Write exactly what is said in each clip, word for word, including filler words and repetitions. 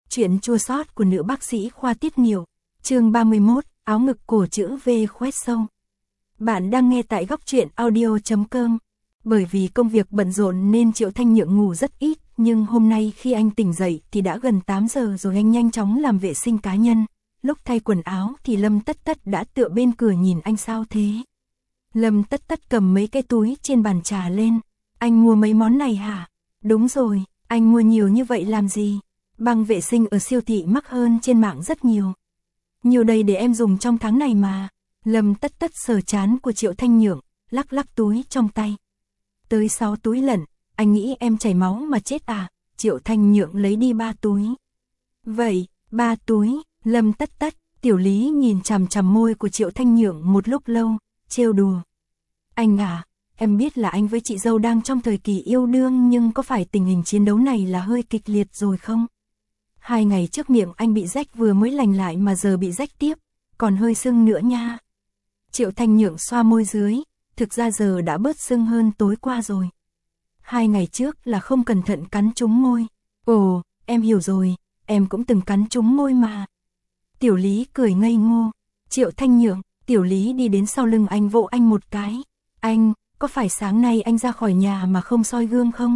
Chuyện chua xót của nữ bác sĩ khoa tiết niệu. Chương ba mươi mốt, áo ngực cổ chữ V khoét sâu. Bạn đang nghe tại góc truyện audio chấm com. Bởi vì công việc bận rộn nên Triệu Thanh Nhượng ngủ rất ít, nhưng hôm nay khi anh tỉnh dậy thì đã gần tám giờ rồi. Anh nhanh chóng làm vệ sinh cá nhân. Lúc thay quần áo thì Lâm Tất Tất đã tựa bên cửa nhìn anh. Sao thế? Lâm Tất Tất cầm mấy cái túi trên bàn trà lên. Anh mua mấy món này hả? Đúng rồi, anh mua nhiều như vậy làm gì? Băng vệ sinh ở siêu thị mắc hơn trên mạng rất nhiều. Nhiều đây để em dùng trong tháng này mà. Lâm Tất Tất sờ trán của Triệu Thanh Nhượng, lắc lắc túi trong tay. Tới sáu túi lận, anh nghĩ em chảy máu mà chết à? Triệu Thanh Nhượng lấy đi ba túi. Vậy, ba túi, Lâm Tất Tất, Tiểu Lý nhìn chằm chằm môi của Triệu Thanh Nhượng một lúc lâu, trêu đùa. Anh à, em biết là anh với chị dâu đang trong thời kỳ yêu đương, nhưng có phải tình hình chiến đấu này là hơi kịch liệt rồi không? Hai ngày trước miệng anh bị rách vừa mới lành lại mà giờ bị rách tiếp, còn hơi sưng nữa nha. Triệu Thanh Nhượng xoa môi dưới, thực ra giờ đã bớt sưng hơn tối qua rồi. Hai ngày trước là không cẩn thận cắn trúng môi. Ồ, em hiểu rồi, em cũng từng cắn trúng môi mà. Tiểu Lý cười ngây ngô. Triệu Thanh Nhượng, Tiểu Lý đi đến sau lưng anh vỗ anh một cái. Anh, có phải sáng nay anh ra khỏi nhà mà không soi gương không?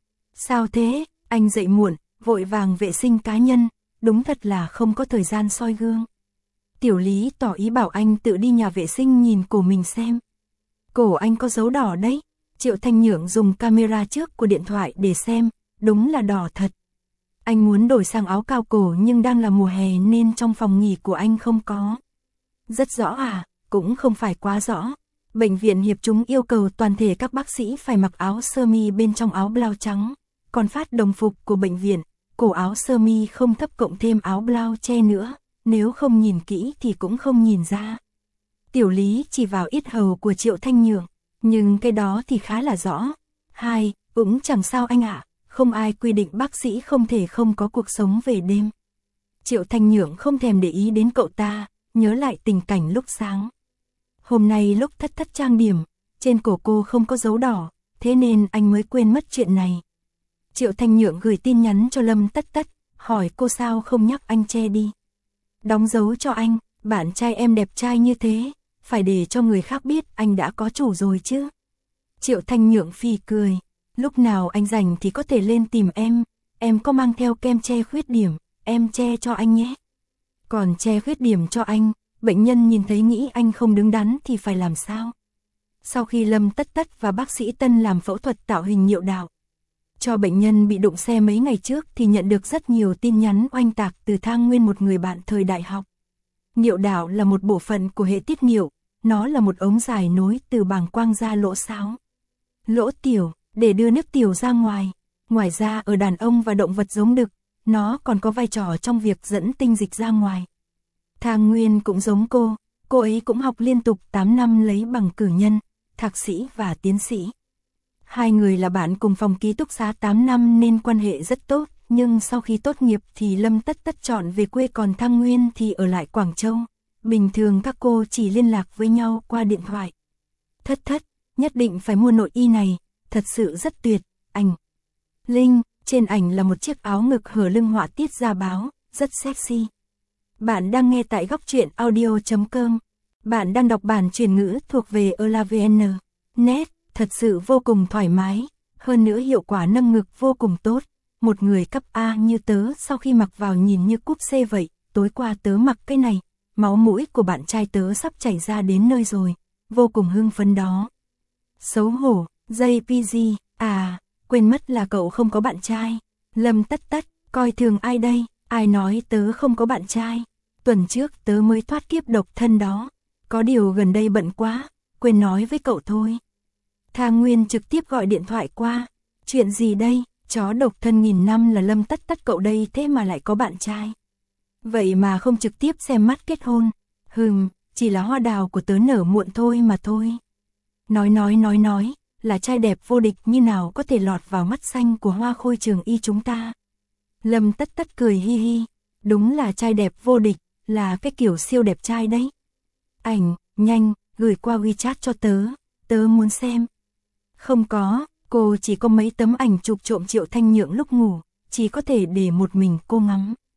Sao thế? Anh dậy muộn, vội vàng vệ sinh cá nhân, đúng thật là không có thời gian soi gương. Tiểu Lý tỏ ý bảo anh tự đi nhà vệ sinh nhìn cổ mình xem. Cổ anh có dấu đỏ đấy. Triệu Thanh Nhượng dùng camera trước của điện thoại để xem, đúng là đỏ thật. Anh muốn đổi sang áo cao cổ nhưng đang là mùa hè nên trong phòng nghỉ của anh không có. Rất rõ à? Cũng không phải quá rõ. Bệnh viện Hiệp Chúng yêu cầu toàn thể các bác sĩ phải mặc áo sơ mi bên trong áo blau trắng. Còn phát đồng phục của bệnh viện, cổ áo sơ mi không thấp cộng thêm áo blau che nữa, nếu không nhìn kỹ thì cũng không nhìn ra. Tiểu Lý chỉ vào yết hầu của Triệu Thanh Nhượng, nhưng cái đó thì khá là rõ. Hai, cũng chẳng sao anh ạ, không ai quy định bác sĩ không thể không có cuộc sống về đêm. Triệu Thanh Nhượng không thèm để ý đến cậu ta, nhớ lại tình cảnh lúc sáng. Hôm nay lúc Thất Thất trang điểm, trên cổ cô không có dấu đỏ, thế nên anh mới quên mất chuyện này. Triệu Thanh Nhượng gửi tin nhắn cho Lâm Tất Tất, hỏi cô sao không nhắc anh che đi. Đóng dấu cho anh, bạn trai em đẹp trai như thế, phải để cho người khác biết anh đã có chủ rồi chứ. Triệu Thanh Nhượng phì cười, lúc nào anh rảnh thì có thể lên tìm em, em có mang theo kem che khuyết điểm, em che cho anh nhé. Còn che khuyết điểm cho anh, bệnh nhân nhìn thấy nghĩ anh không đứng đắn thì phải làm sao? Sau khi Lâm Tất Tất và bác sĩ Tân làm phẫu thuật tạo hình niệu đạo cho bệnh nhân bị đụng xe mấy ngày trước thì nhận được rất nhiều tin nhắn oanh tạc từ Thang Nguyên, một người bạn thời đại học. Niệu đạo là một bộ phận của hệ tiết niệu, nó là một ống dài nối từ bàng quang ra lỗ sáo, lỗ tiểu, để đưa nước tiểu ra ngoài. Ngoài ra ở đàn ông và động vật giống đực, nó còn có vai trò trong việc dẫn tinh dịch ra ngoài. Thang Nguyên cũng giống cô, cô ấy cũng học liên tục tám năm lấy bằng cử nhân, thạc sĩ và tiến sĩ. Hai người là bạn cùng phòng ký túc xá tám năm nên quan hệ rất tốt, nhưng sau khi tốt nghiệp thì Lâm Tất Tất chọn về quê, còn Thang Nguyên thì ở lại Quảng Châu. Bình thường các cô chỉ liên lạc với nhau qua điện thoại. Thất Thất, nhất định phải mua nội y này, thật sự rất tuyệt. Ảnh Linh, trên ảnh là một chiếc áo ngực hở lưng họa tiết da báo, rất sexy. Bạn đang nghe tại góc truyện audio chấm com. Bạn đang đọc bản truyền ngữ thuộc về elavn chấm net, thật sự vô cùng thoải mái, hơn nữa hiệu quả nâng ngực vô cùng tốt. Một người cấp A như tớ sau khi mặc vào nhìn như cúp C vậy, tối qua tớ mặc cái này, máu mũi của bạn trai tớ sắp chảy ra đến nơi rồi, vô cùng hưng phấn đó. Xấu hổ, jê pê giê, à, quên mất là cậu không có bạn trai. Lâm Tất Tất, coi thường ai đây, ai nói tớ không có bạn trai, tuần trước tớ mới thoát kiếp độc thân đó, có điều gần đây bận quá, quên nói với cậu thôi. Thang Nguyên trực tiếp gọi điện thoại qua, chuyện gì đây, chó độc thân nghìn năm là Lâm Tất Tất cậu đây, thế mà lại có bạn trai. Vậy mà không trực tiếp xem mắt kết hôn, hừm, chỉ là hoa đào của tớ nở muộn thôi mà thôi. Nói nói nói nói, là trai đẹp vô địch như nào có thể lọt vào mắt xanh của Hoa Khôi trường y chúng ta. Lâm Tất Tất cười hi hi, đúng là trai đẹp vô địch, là cái kiểu siêu đẹp trai đấy. Ảnh, nhanh, gửi qua WeChat cho tớ, tớ muốn xem. Không có, cô chỉ có mấy tấm ảnh chụp trộm Triệu Thanh Nhượng lúc ngủ, chỉ có thể để một mình cô ngắm.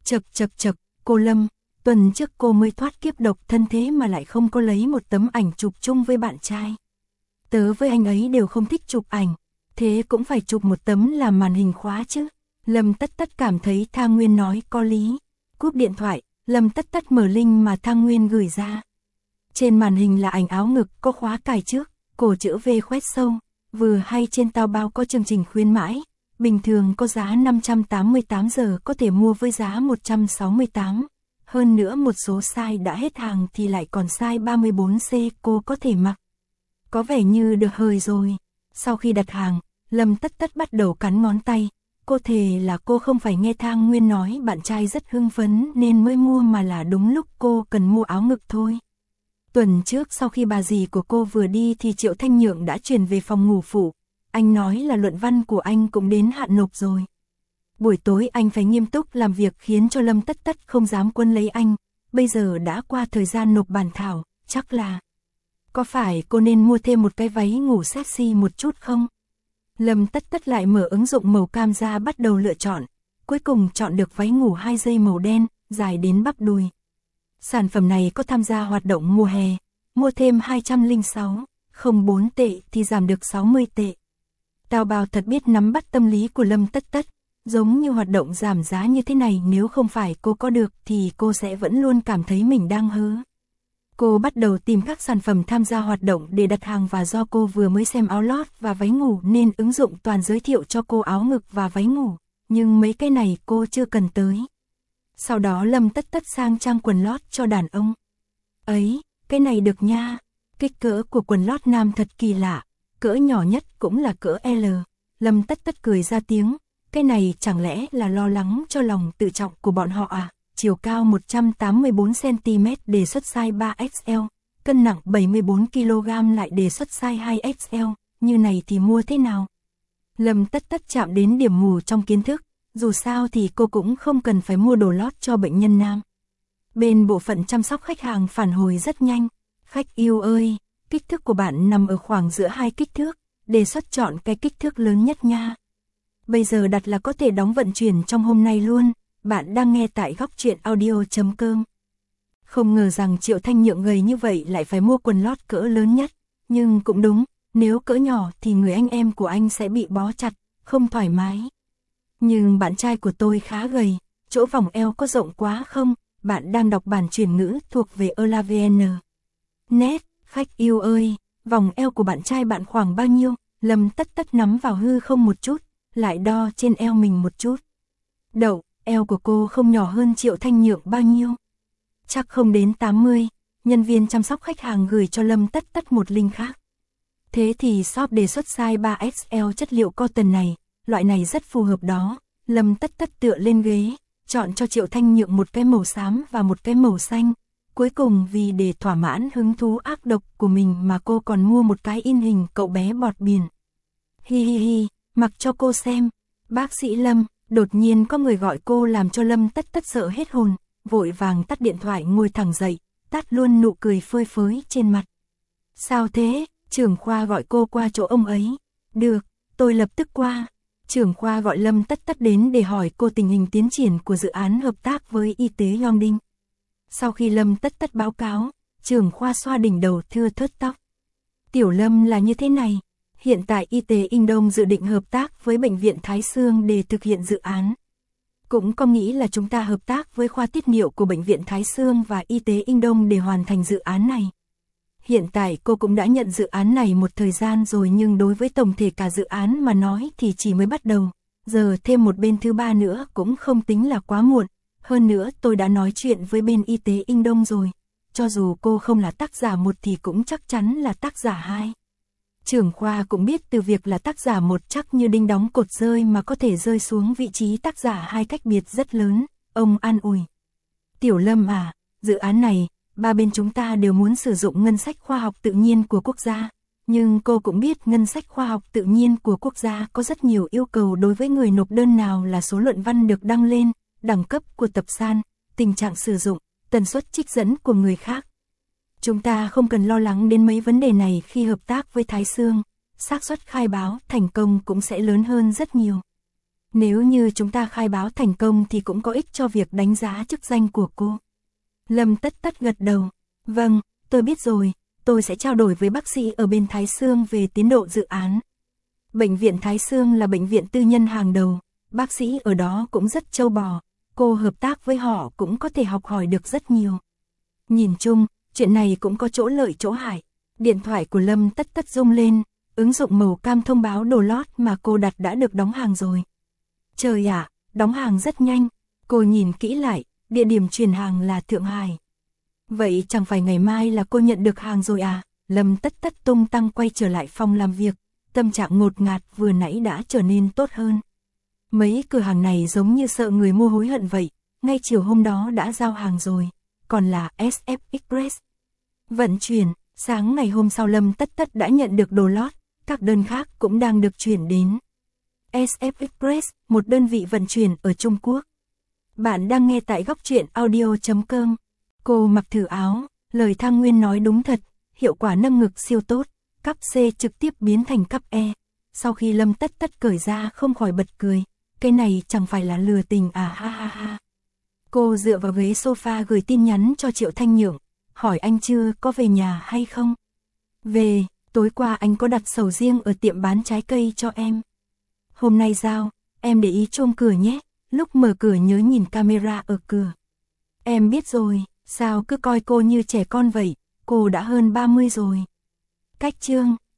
Chậc chậc chậc, cô Lâm, tuần trước cô mới thoát kiếp độc thân thế mà lại không có lấy một tấm ảnh chụp chung với bạn trai. Tớ với anh ấy đều không thích chụp ảnh, thế cũng phải chụp một tấm làm màn hình khóa chứ. Lâm Tất Tất cảm thấy Thang Nguyên nói có lý. Cúp điện thoại, Lâm Tất Tất mở link mà Thang Nguyên gửi ra. Trên màn hình là ảnh áo ngực có khóa cài trước, cổ chữ V khoét sâu, vừa hay trên Taobao có chương trình khuyến mãi. Bình thường có giá năm trăm tám mươi tám giờ có thể mua với giá một trăm sáu mươi tám. Hơn nữa một số size đã hết hàng thì lại còn size ba mươi bốn C cô có thể mặc. Có vẻ như được hời rồi. Sau khi đặt hàng, Lâm Tất Tất bắt đầu cắn ngón tay. Cô thề là cô không phải nghe Thang Nguyên nói bạn trai rất hưng phấn nên mới mua mà là đúng lúc cô cần mua áo ngực thôi. Tuần trước sau khi bà dì của cô vừa đi thì Triệu Thanh Nhượng đã chuyển về phòng ngủ phụ. Anh nói là luận văn của anh cũng đến hạn nộp rồi. Buổi tối anh phải nghiêm túc làm việc khiến cho Lâm Tất Tất không dám quấn lấy anh. Bây giờ đã qua thời gian nộp bản thảo, chắc là... Có phải cô nên mua thêm một cái váy ngủ sexy một chút không? Lâm Tất Tất lại mở ứng dụng màu cam ra bắt đầu lựa chọn. Cuối cùng chọn được váy ngủ hai dây màu đen, dài đến bắp đùi. Sản phẩm này có tham gia hoạt động mùa hè. Mua thêm hai trăm lẻ sáu phẩy bốn tệ thì giảm được sáu mươi tệ. Taobao thật biết nắm bắt tâm lý của Lâm Tất Tất. Giống như hoạt động giảm giá như thế này nếu không phải cô có được thì cô sẽ vẫn luôn cảm thấy mình đang hớ. Cô bắt đầu tìm các sản phẩm tham gia hoạt động để đặt hàng và do cô vừa mới xem áo lót và váy ngủ nên ứng dụng toàn giới thiệu cho cô áo ngực và váy ngủ, nhưng mấy cái này cô chưa cần tới. Sau đó Lâm Tất Tất sang trang quần lót cho đàn ông. Ấy, cái này được nha, kích cỡ của quần lót nam thật kỳ lạ, cỡ nhỏ nhất cũng là cỡ L. Lâm Tất Tất cười ra tiếng, cái này chẳng lẽ là lo lắng cho lòng tự trọng của bọn họ à? Chiều cao một trăm tám mươi bốn xăng ti mét đề xuất size ba X L, cân nặng bảy mươi bốn ki lô gam lại đề xuất size hai X L, như này thì mua thế nào? Lâm Tất Tất chạm đến điểm mù trong kiến thức, dù sao thì cô cũng không cần phải mua đồ lót cho bệnh nhân nam. Bên bộ phận chăm sóc khách hàng phản hồi rất nhanh, khách yêu ơi, kích thước của bạn nằm ở khoảng giữa hai kích thước, đề xuất chọn cái kích thước lớn nhất nha. Bây giờ đặt là có thể đóng vận chuyển trong hôm nay luôn. Bạn đang nghe tại góc truyện audio chấm com. Không ngờ rằng Triệu Thanh Nhượng gầy như vậy lại phải mua quần lót cỡ lớn nhất. Nhưng cũng đúng, nếu cỡ nhỏ thì người anh em của anh sẽ bị bó chặt, không thoải mái. Nhưng bạn trai của tôi khá gầy, chỗ vòng eo có rộng quá không? Bạn đang đọc bản chuyển ngữ thuộc về Eula.vn. Nét, khách yêu ơi, vòng eo của bạn trai bạn khoảng bao nhiêu? Lâm Tất Tất nắm vào hư không một chút, lại đo trên eo mình một chút. Đậu, eo của cô không nhỏ hơn Triệu Thanh Nhượng bao nhiêu? Chắc không đến tám mươi. Nhân viên chăm sóc khách hàng gửi cho Lâm Tất Tất một link khác. Thế thì shop đề xuất size ba X L chất liệu cotton này, loại này rất phù hợp đó. Lâm Tất Tất tựa lên ghế, chọn cho Triệu Thanh Nhượng một cái màu xám và một cái màu xanh. Cuối cùng vì để thỏa mãn hứng thú ác độc của mình mà cô còn mua một cái in hình cậu bé bọt biển. Hi hi hi, mặc cho cô xem. Bác sĩ Lâm, đột nhiên có người gọi cô làm cho Lâm Tất Tất sợ hết hồn, vội vàng tắt điện thoại ngồi thẳng dậy, tắt luôn nụ cười phơi phới trên mặt. Sao thế? Trưởng khoa gọi cô qua chỗ ông ấy. Được, tôi lập tức qua. Trưởng khoa gọi Lâm Tất Tất đến để hỏi cô tình hình tiến triển của dự án hợp tác với y tế Yongding. Sau khi Lâm Tất Tất báo cáo, trưởng khoa xoa đỉnh đầu thưa thớt tóc. Tiểu Lâm là như thế này. Hiện tại y tế Indong dự định hợp tác với Bệnh viện Thái Xương để thực hiện dự án. Cũng có nghĩ là chúng ta hợp tác với khoa tiết niệu của Bệnh viện Thái Xương và y tế Indong để hoàn thành dự án này. Hiện tại cô cũng đã nhận dự án này một thời gian rồi nhưng đối với tổng thể cả dự án mà nói thì chỉ mới bắt đầu. Giờ thêm một bên thứ ba nữa cũng không tính là quá muộn. Hơn nữa tôi đã nói chuyện với bên y tế Indong rồi. Cho dù cô không là tác giả một thì cũng chắc chắn là tác giả hai. Trưởng khoa cũng biết từ việc là tác giả một chắc như đinh đóng cột rơi mà có thể rơi xuống vị trí tác giả hai cách biệt rất lớn. Ông an ủi. Tiểu Lâm à, dự án này, ba bên chúng ta đều muốn sử dụng ngân sách khoa học tự nhiên của quốc gia. Nhưng cô cũng biết ngân sách khoa học tự nhiên của quốc gia có rất nhiều yêu cầu đối với người nộp đơn, nào là số luận văn được đăng lên, đẳng cấp của tập san, tình trạng sử dụng, tần suất trích dẫn của người khác. Chúng ta không cần lo lắng đến mấy vấn đề này khi hợp tác với Thái Xương, xác suất khai báo thành công cũng sẽ lớn hơn rất nhiều. Nếu như chúng ta khai báo thành công thì cũng có ích cho việc đánh giá chức danh của cô. Lâm Tất Tất gật đầu. Vâng, tôi biết rồi, tôi sẽ trao đổi với bác sĩ ở bên Thái Xương về tiến độ dự án. Bệnh viện Thái Xương là bệnh viện tư nhân hàng đầu, bác sĩ ở đó cũng rất trâu bò, cô hợp tác với họ cũng có thể học hỏi được rất nhiều. Nhìn chung, chuyện này cũng có chỗ lợi chỗ hại. Điện thoại của Lâm Tất Tất rung lên, ứng dụng màu cam thông báo đồ lót mà cô đặt đã được đóng hàng rồi. Trời ạ, đóng hàng rất nhanh, cô nhìn kỹ lại, địa điểm chuyển hàng là Thượng Hải. Vậy chẳng phải ngày mai là cô nhận được hàng rồi à? Lâm Tất Tất tung tăng quay trở lại phòng làm việc, tâm trạng ngột ngạt vừa nãy đã trở nên tốt hơn. Mấy cửa hàng này giống như sợ người mua hối hận vậy, ngay chiều hôm đó đã giao hàng rồi, còn là ét ép Express. Vận chuyển, sáng ngày hôm sau Lâm Tất Tất đã nhận được đồ lót, các đơn khác cũng đang được chuyển đến. ét ép Express, một đơn vị vận chuyển ở Trung Quốc. Bạn đang nghe tại góc truyện audio chấm com. Cô mặc thử áo, lời Thang Nguyên nói đúng thật, hiệu quả nâng ngực siêu tốt, cắp C trực tiếp biến thành cắp E. Sau khi Lâm Tất Tất cởi ra không khỏi bật cười, cái này chẳng phải là lừa tình à ha ha ha. Cô dựa vào ghế sofa gửi tin nhắn cho Triệu Thanh Nhượng, hỏi anh chưa có về nhà hay không. Về, tối qua anh có đặt sầu riêng ở tiệm bán trái cây cho em. Hôm nay giao, em để ý chôm cửa nhé, lúc mở cửa nhớ nhìn camera ở cửa. Em biết rồi, sao cứ coi cô như trẻ con vậy, cô đã hơn ba mươi rồi. Cách chương